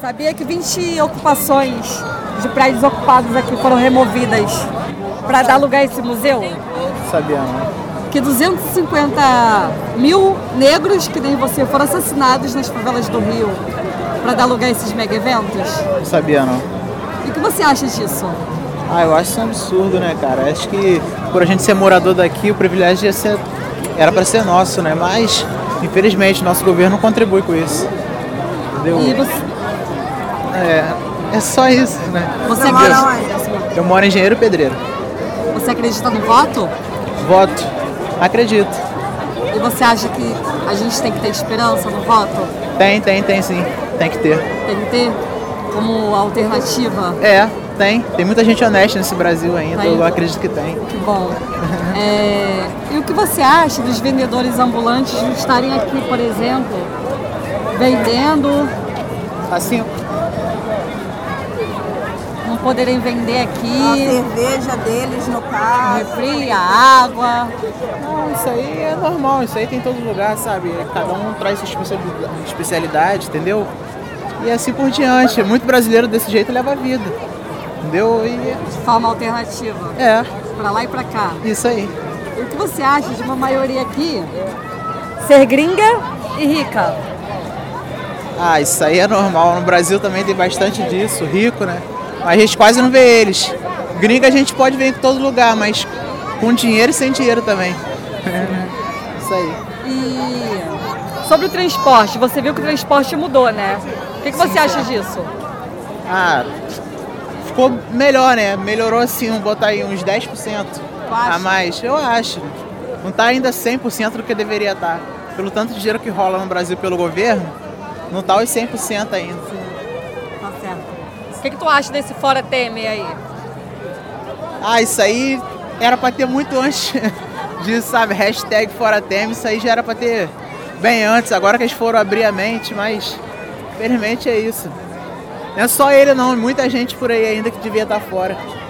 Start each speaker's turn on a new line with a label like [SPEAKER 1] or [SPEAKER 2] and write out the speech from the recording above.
[SPEAKER 1] Sabia que 20 ocupações de prédios ocupados aqui foram removidas para dar lugar a esse museu?
[SPEAKER 2] Sabia não.
[SPEAKER 1] Que 250 mil negros, que nem você, foram assassinados nas favelas do Rio para dar lugar a esses mega eventos?
[SPEAKER 2] Sabia não.
[SPEAKER 1] E o que você acha disso?
[SPEAKER 2] Eu acho isso um absurdo, né, cara? Acho que por a gente ser morador daqui, o privilégio era para ser nosso, né? Mas, infelizmente, nosso governo não contribui com isso. Entendeu?
[SPEAKER 1] E você...
[SPEAKER 2] É só isso, né?
[SPEAKER 1] Você mora onde?
[SPEAKER 2] Eu moro em Engenheiro Pedreiro.
[SPEAKER 1] Você acredita no voto?
[SPEAKER 2] Voto. Acredito.
[SPEAKER 1] E você acha que a gente tem que ter esperança no voto?
[SPEAKER 2] Tem sim. Tem que ter.
[SPEAKER 1] Tem que ter como alternativa?
[SPEAKER 2] Tem. Tem muita gente honesta nesse Brasil ainda.
[SPEAKER 1] Tem.
[SPEAKER 2] Eu acredito que tem.
[SPEAKER 1] Que bom. E o que você acha dos vendedores ambulantes não estarem aqui, por exemplo, vendendo,
[SPEAKER 2] Assim,
[SPEAKER 1] não poderem vender
[SPEAKER 3] A
[SPEAKER 1] aqui,
[SPEAKER 3] cerveja deles no carro.
[SPEAKER 1] refri, a água?
[SPEAKER 2] não, isso aí é normal. Isso aí tem em todo lugar, sabe? Cada um traz sua especialidade, entendeu? E assim por diante. Muito brasileiro desse jeito leva a vida. Entendeu?
[SPEAKER 1] De forma alternativa, pra lá e pra cá.
[SPEAKER 2] Isso aí.
[SPEAKER 1] E o que você acha de uma maioria aqui ser gringa e rica?
[SPEAKER 2] Isso aí é normal. No Brasil também tem bastante disso, rico, né? Mas a gente quase não vê eles. Gringa a gente pode ver em todo lugar, mas com dinheiro e sem dinheiro também. Isso aí.
[SPEAKER 1] E sobre o transporte, você viu que o transporte mudou, né? O que você acha disso?
[SPEAKER 2] Ficou melhor, né? Melhorou assim, vamos botar aí uns 10% a mais. Eu acho. Não tá ainda 100% do que deveria estar. Pelo tanto de dinheiro que rola no Brasil pelo governo, não tá os 100% ainda.
[SPEAKER 1] Tá certo. O que tu acha desse Fora Temer aí?
[SPEAKER 2] Isso aí era pra ter muito antes disso, sabe? Hashtag Fora Temer, isso aí já era pra ter bem antes. Agora que eles foram abrir a mente, mas infelizmente é isso. Não é só ele não, muita gente por aí ainda que devia estar fora.